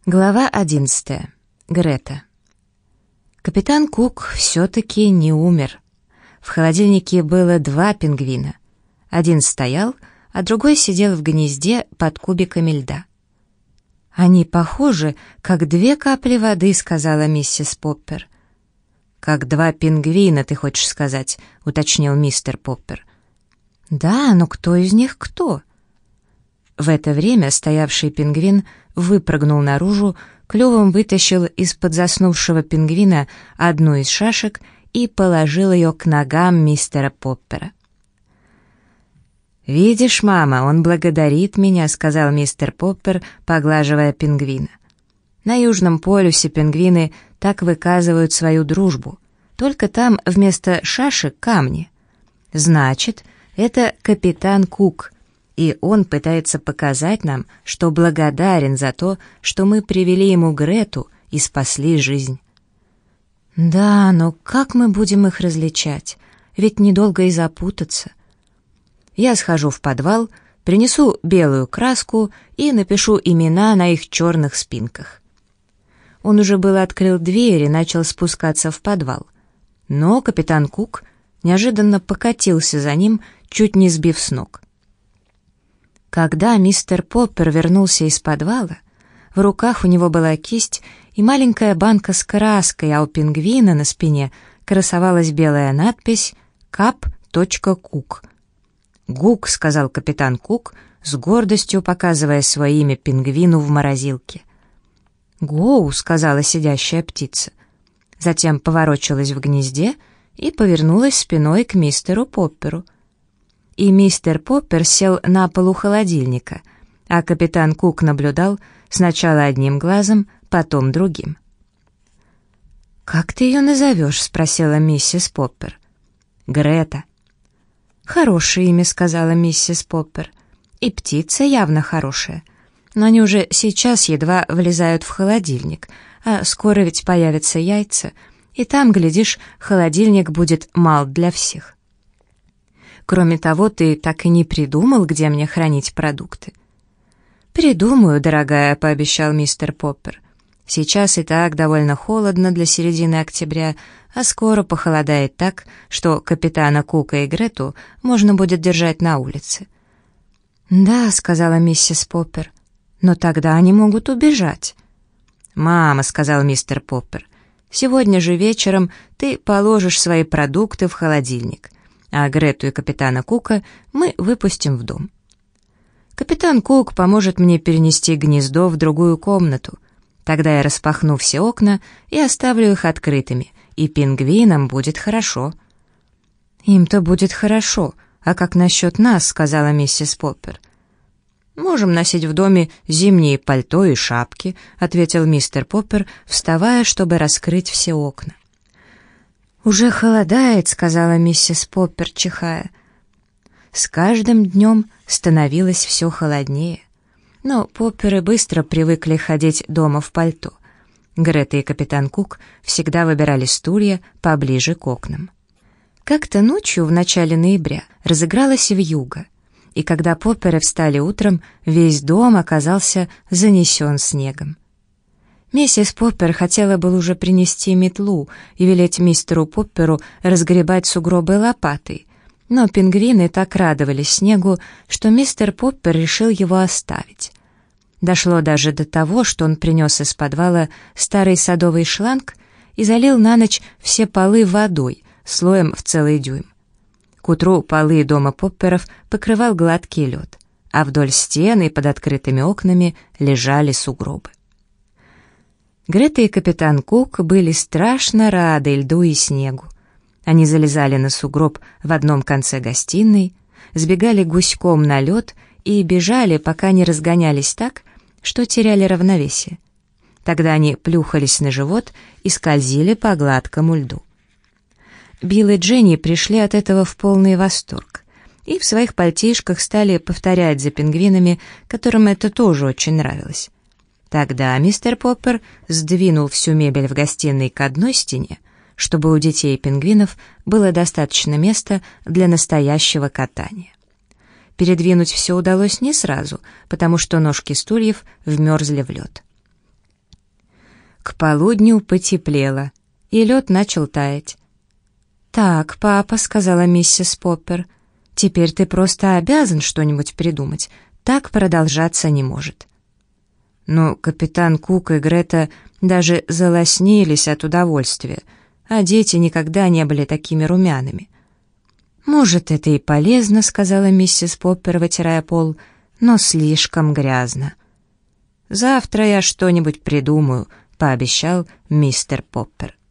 Глава 11. Грета. Капитан Кук все-таки не умер. В холодильнике было 2 пингвина. Один стоял, а другой сидел в гнезде под кубиками льда. «Они похожи, как 2 капли воды», — сказала миссис Поппер. «Как 2 пингвина, ты хочешь сказать», — уточнил мистер Поппер. «Да, но кто из них кто?» В это время стоявший пингвин выпрыгнул наружу, клювом вытащил из-под заснувшего пингвина одну из шашек и положил ее к ногам мистера Поппера. «Видишь, мама, он благодарит меня», — сказал мистер Поппер, поглаживая пингвина. «На Южном полюсе пингвины так выказывают свою дружбу, только там вместо шашек камни. Значит, это капитан Кук, и он пытается показать нам, что благодарен за то, что мы привели ему Грету и спасли жизнь». «Да, но как мы будем их различать? Ведь недолго и запутаться». «Я схожу в подвал, принесу белую краску и напишу имена на их черных спинках». Он уже было открыл дверь и начал спускаться в подвал. Но капитан Кук неожиданно покатился за ним, чуть не сбив с ног. Когда мистер Поппер вернулся из подвала, в руках у него была кисть и маленькая банка с краской, а у пингвина на спине красовалась белая надпись «Кап.Кук». «Гук», — сказал капитан Кук, с гордостью показывая свое имя пингвину в морозилке. «Гоу», — сказала сидящая птица. Затем поворочилась в гнезде и повернулась спиной к мистеру Попперу. И мистер Поппер сел на полу холодильника, а капитан Кук наблюдал сначала одним глазом, потом другим. «Как ты ее назовешь?» — спросила миссис Поппер. «Грета». «Хорошее имя», — сказала миссис Поппер. «И птица явно хорошая. Но они уже сейчас едва влезают в холодильник, а скоро ведь появятся яйца, и там, глядишь, холодильник будет мал для всех. Кроме того, ты так и не придумал, где мне хранить продукты». «Придумаю, дорогая», — пообещал мистер Поппер. «Сейчас и так довольно холодно для середины октября, а скоро похолодает так, что капитана Кука и Грету можно будет держать на улице». «Да», — сказала миссис Поппер, — «но тогда они могут убежать». «Мама», — сказал мистер Поппер, — «сегодня же вечером ты положишь свои продукты в холодильник, а Грету и капитана Кука мы выпустим в дом. Капитан Кук поможет мне перенести гнездо в другую комнату. Тогда я распахну все окна и оставлю их открытыми, и пингвинам будет хорошо». «Им-то будет хорошо, а как насчет нас?» — сказала миссис Поппер. «Можем носить в доме зимние пальто и шапки», — ответил мистер Поппер, вставая, чтобы раскрыть все окна. «Уже холодает», — сказала миссис Поппер, чихая. С каждым днем становилось все холоднее, но Попперы быстро привыкли ходить дома в пальто. Грета и капитан Кук всегда выбирали стулья поближе к окнам. Как-то ночью в начале ноября разыгралась вьюга, и когда Попперы встали утром, весь дом оказался занесен снегом. Миссис Поппер хотела было уже принести метлу и велеть мистеру Попперу разгребать сугробы лопатой, но пингвины так радовались снегу, что мистер Поппер решил его оставить. Дошло даже до того, что он принес из подвала старый садовый шланг и залил на ночь все полы водой, слоем в целый дюйм. К утру полы дома Попперов покрывал гладкий лед, а вдоль стен и под открытыми окнами лежали сугробы. Грета и капитан Кук были страшно рады льду и снегу. Они залезали на сугроб в одном конце гостиной, сбегали гуськом на лед и бежали, пока не разгонялись так, что теряли равновесие. Тогда они плюхались на живот и скользили по гладкому льду. Билл и Дженни пришли от этого в полный восторг и в своих пальтишках стали повторять за пингвинами, которым это тоже очень нравилось. Тогда мистер Поппер сдвинул всю мебель в гостиной к одной стене, чтобы у детей и пингвинов было достаточно места для настоящего катания. Передвинуть все удалось не сразу, потому что ножки стульев вмерзли в лед. К полудню потеплело, и лед начал таять. «Так, папа», — сказала миссис Поппер, — «теперь ты просто обязан что-нибудь придумать. Так продолжаться не может». Но капитан Кук и Грета даже залоснились от удовольствия, а дети никогда не были такими румяными. «Может, это и полезно», — сказала миссис Поппер, вытирая пол, — «но слишком грязно». «Завтра я что-нибудь придумаю», — пообещал мистер Поппер.